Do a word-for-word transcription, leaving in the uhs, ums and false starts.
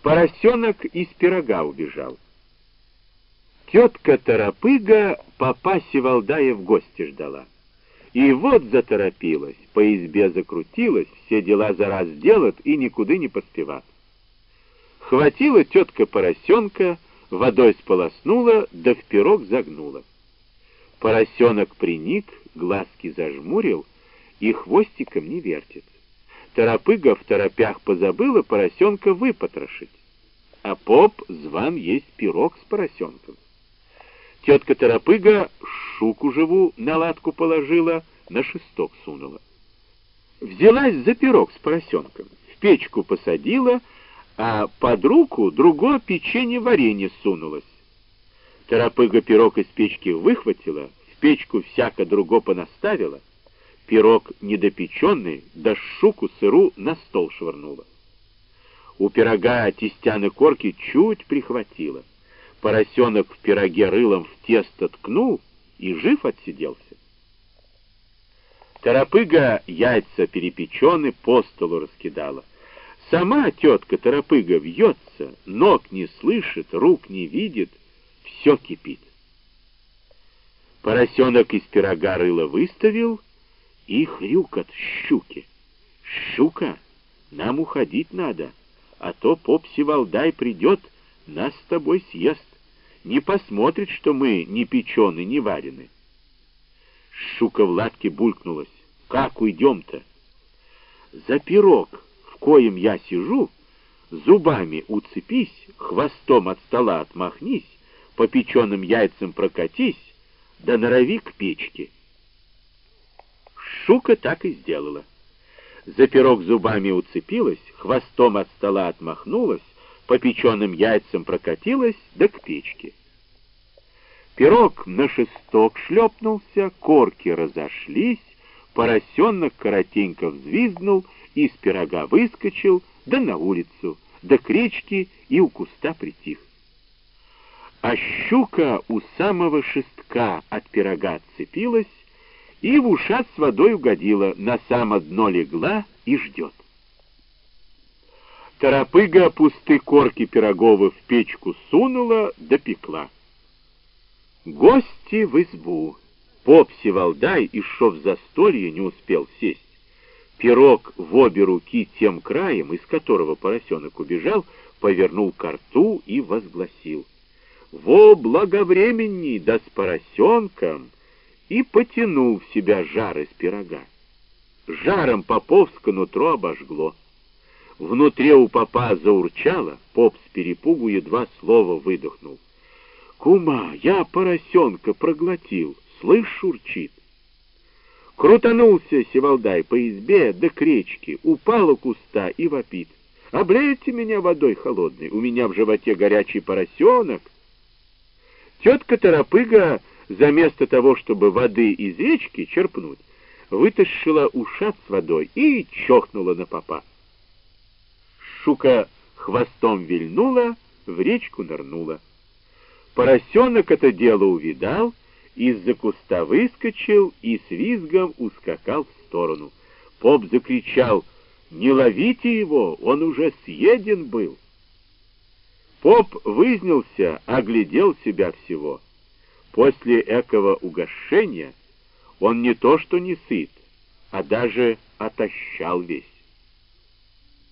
Поросенок из пирога убежал. Тетка Торопыга попа Севалдая в гости ждала. И вот заторопилась, по избе закрутилась, все дела за раз делает и никуда не поспеват. Хватила тетка поросенка, водой сполоснула, да в пирог загнула. Поросенок приник, глазки зажмурил и хвостиком не вертит. Торопыга в торопях позабыла поросенка выпотрошить, а поп зван есть пирог с поросенком. Тетка Торопыга щуку живу на латку положила, на шесток сунула. Взялась за пирог с поросенком, в печку посадила, а под руку другое печенье-варенье сунулось. Торопыга пирог из печки выхватила, в печку всяко друго понаставила, пирог недопеченный, да щуку сыру на стол швырнула. У пирога тестяны корки чуть прихватила. Поросенок в пироге рылом в тесто ткнул и жив отсиделся. Торопыга яйца перепечены по столу раскидала. Сама тетка Торопыга вьется, ног не слышит, рук не видит, все кипит. Поросенок из пирога рыло выставил и хрюк от щуки. «Щука, нам уходить надо, а то поп Севалдай придет, нас с тобой съест, не посмотрит, что мы не печены, не варены». Щука в латке булькнулась. «Как уйдем-то?» «За пирог, в коем я сижу, зубами уцепись, хвостом от стола отмахнись, по печеным яйцам прокатись, да норови к печке». Щука так и сделала. За пирог зубами уцепилась, хвостом от стола отмахнулась, по печеным яйцам прокатилась, да к печке. Пирог на шесток шлепнулся, корки разошлись, поросенок коротенько взвизгнул, из пирога выскочил, да на улицу, да к речке и у куста притих. А щука у самого шестка от пирога отцепилась и в ушат с водой угодила, на само дно легла и ждет. Торопыга пусты корки пироговы в печку сунула, допекла. Гости в избу. Поп Севалдай, и шо в застолье не успел сесть. Пирог в обе руки тем краем, из которого поросенок убежал, повернул ко рту и возгласил: «Во благовременней, да с поросенком!» и потянул в себя жар из пирога. Жаром поповское нутро обожгло. Внутри у попа заурчало, поп с перепугу едва слова выдохнул. «Кума, я поросенка проглотил, слышь, шурчит». Крутанулся Севалдай по избе да к речке, упал у куста и вопит: «Облейте меня водой холодной, у меня в животе горячий поросенок». Тетка Торопыга, заместо того, чтобы воды из речки черпнуть, вытащила ушат с водой и чохнула на попа. Щука хвостом вильнула, в речку нырнула. Поросенок это дело увидал, из-за куста выскочил и с визгом ускакал в сторону. Поп закричал: «Не ловите его, он уже съеден был». Поп вызнялся, оглядел себя всего. После экого угощения он не то что не сыт, а даже отощал весь.